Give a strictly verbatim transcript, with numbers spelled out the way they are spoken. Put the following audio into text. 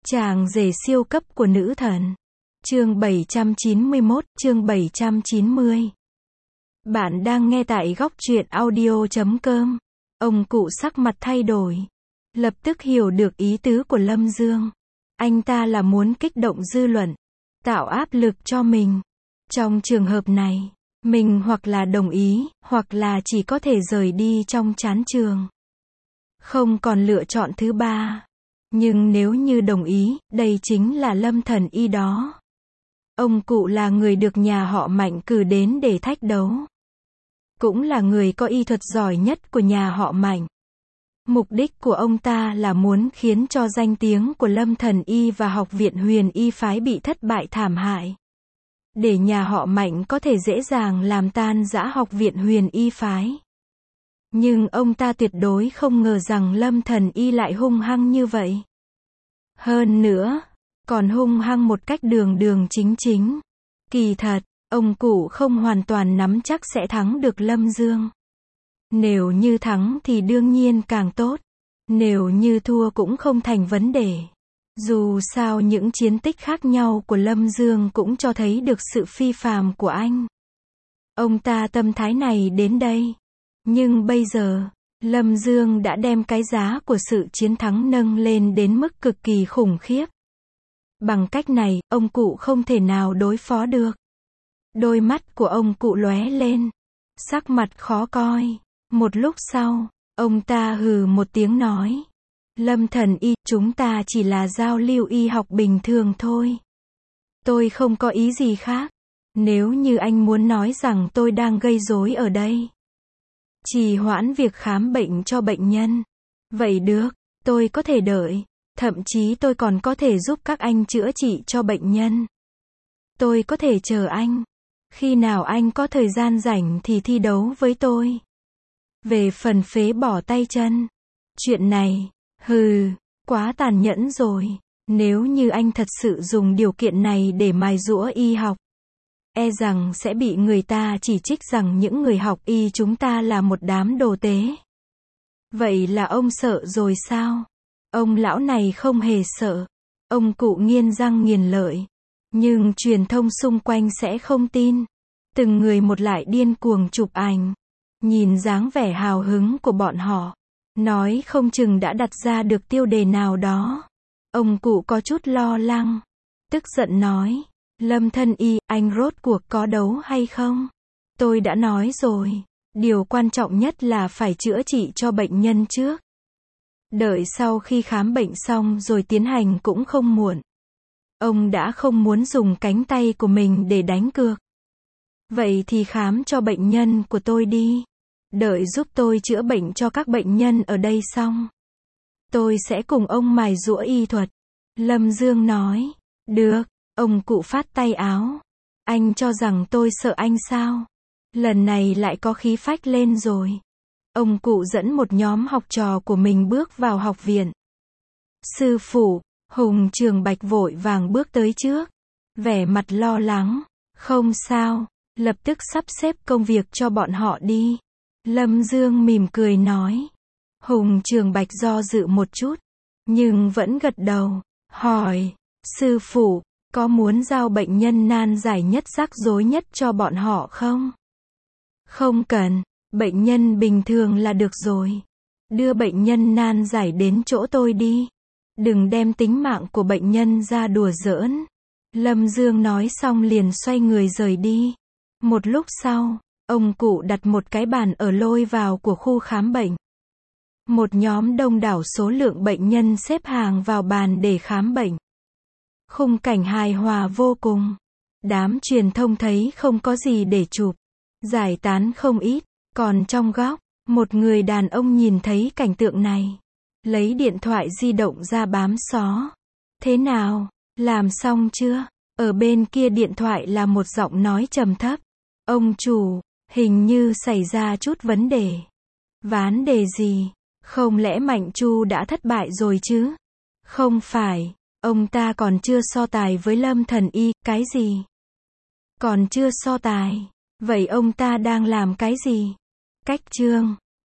Chàng rể siêu cấp của nữ thần. Chương bảy trăm chín mươi mốt, chương bảy trăm chín mươi. Bạn đang nghe tại góc truyện audio chấm com. Ông cụ sắc mặt thay đổi. Lập tức hiểu được ý tứ của Lâm Dương. Anh ta là muốn kích động dư luận, tạo áp lực cho mình. Trong trường hợp này, mình hoặc là đồng ý, hoặc là chỉ có thể rời đi trong chán trường. Không còn lựa chọn thứ ba. Nhưng nếu như đồng ý, đây chính là Lâm Thần Y đó. Ông cụ là người được nhà họ Mạnh cử đến để thách đấu. Cũng là người có y thuật giỏi nhất của nhà họ Mạnh. Mục đích của ông ta là muốn khiến cho danh tiếng của Lâm Thần Y và Học viện Huyền Y phái bị thất bại thảm hại. Để nhà họ Mạnh có thể dễ dàng làm tan rã Học viện Huyền Y phái. Nhưng ông ta tuyệt đối không ngờ rằng Lâm Thần Y lại hung hăng như vậy. Hơn nữa, còn hung hăng một cách đường đường chính chính. Kỳ thật, ông cụ không hoàn toàn nắm chắc sẽ thắng được Lâm Dương. Nếu như thắng thì đương nhiên càng tốt. Nếu như thua cũng không thành vấn đề. Dù sao những chiến tích khác nhau của Lâm Dương cũng cho thấy được sự phi phàm của anh. Ông ta tâm thái này đến đây. Nhưng bây giờ, Lâm Dương đã đem cái giá của sự chiến thắng nâng lên đến mức cực kỳ khủng khiếp. Bằng cách này, ông cụ không thể nào đối phó được. Đôi mắt của ông cụ lóe lên. Sắc mặt khó coi. Một lúc sau, ông ta hừ một tiếng nói. Lâm Thần Y, chúng ta chỉ là giao lưu y học bình thường thôi. Tôi không có ý gì khác. Nếu như anh muốn nói rằng tôi đang gây rối ở đây, trì hoãn việc khám bệnh cho bệnh nhân, vậy được, tôi có thể đợi. Thậm chí tôi còn có thể giúp các anh chữa trị cho bệnh nhân. Tôi có thể chờ anh. Khi nào anh có thời gian rảnh thì thi đấu với tôi. Về phần phế bỏ tay chân, chuyện này, hừ, quá tàn nhẫn rồi. Nếu như anh thật sự dùng điều kiện này để mài giũa y học, e rằng sẽ bị người ta chỉ trích rằng những người học y chúng ta là một đám đồ tế. Vậy là ông sợ rồi sao? Ông lão này không hề sợ. Ông cụ nghiến răng nghiến lợi. Nhưng truyền thông xung quanh sẽ không tin. Từng người một lại điên cuồng chụp ảnh. Nhìn dáng vẻ hào hứng của bọn họ, nói không chừng đã đặt ra được tiêu đề nào đó. Ông cụ có chút lo lắng. Tức giận nói. Lâm Thần Y, anh rốt cuộc có đấu hay không? Tôi đã nói rồi. Điều quan trọng nhất là phải chữa trị cho bệnh nhân trước. Đợi sau khi khám bệnh xong rồi tiến hành cũng không muộn. Ông đã không muốn dùng cánh tay của mình để đánh cược. Vậy thì khám cho bệnh nhân của tôi đi. Đợi giúp tôi chữa bệnh cho các bệnh nhân ở đây xong, tôi sẽ cùng ông mài giũa y thuật. Lâm Dương nói. Được. Ông cụ phát tay áo. Anh cho rằng tôi sợ anh sao? Lần này lại có khí phách lên rồi. Ông cụ dẫn một nhóm học trò của mình bước vào học viện. Sư phụ, Hùng Trường Bạch vội vàng bước tới trước. Vẻ mặt lo lắng. Không sao, lập tức sắp xếp công việc cho bọn họ đi. Lâm Dương mỉm cười nói. Hùng Trường Bạch do dự một chút, nhưng vẫn gật đầu. Hỏi, sư phụ, có muốn giao bệnh nhân nan giải nhất rắc rối nhất cho bọn họ không? Không cần, bệnh nhân bình thường là được rồi. Đưa bệnh nhân nan giải đến chỗ tôi đi. Đừng đem tính mạng của bệnh nhân ra đùa giỡn. Lâm Dương nói xong liền xoay người rời đi. Một lúc sau, ông cụ đặt một cái bàn ở lôi vào của khu khám bệnh. Một nhóm đông đảo số lượng bệnh nhân xếp hàng vào bàn để khám bệnh. Khung cảnh hài hòa vô cùng. Đám truyền thông thấy không có gì để chụp, giải tán không ít. Còn trong góc, một người đàn ông nhìn thấy cảnh tượng này, lấy điện thoại di động ra bám xó. Thế nào? Làm xong chưa? Ở bên kia điện thoại là một giọng nói trầm thấp. Ông chủ, hình như xảy ra chút vấn đề. Vấn đề gì? Không lẽ Mạnh Chu đã thất bại rồi chứ? Không phải, ông ta còn chưa so tài với Lâm Thần Y. Cái gì? Còn chưa so tài? Vậy ông ta đang làm cái gì? Cách chương.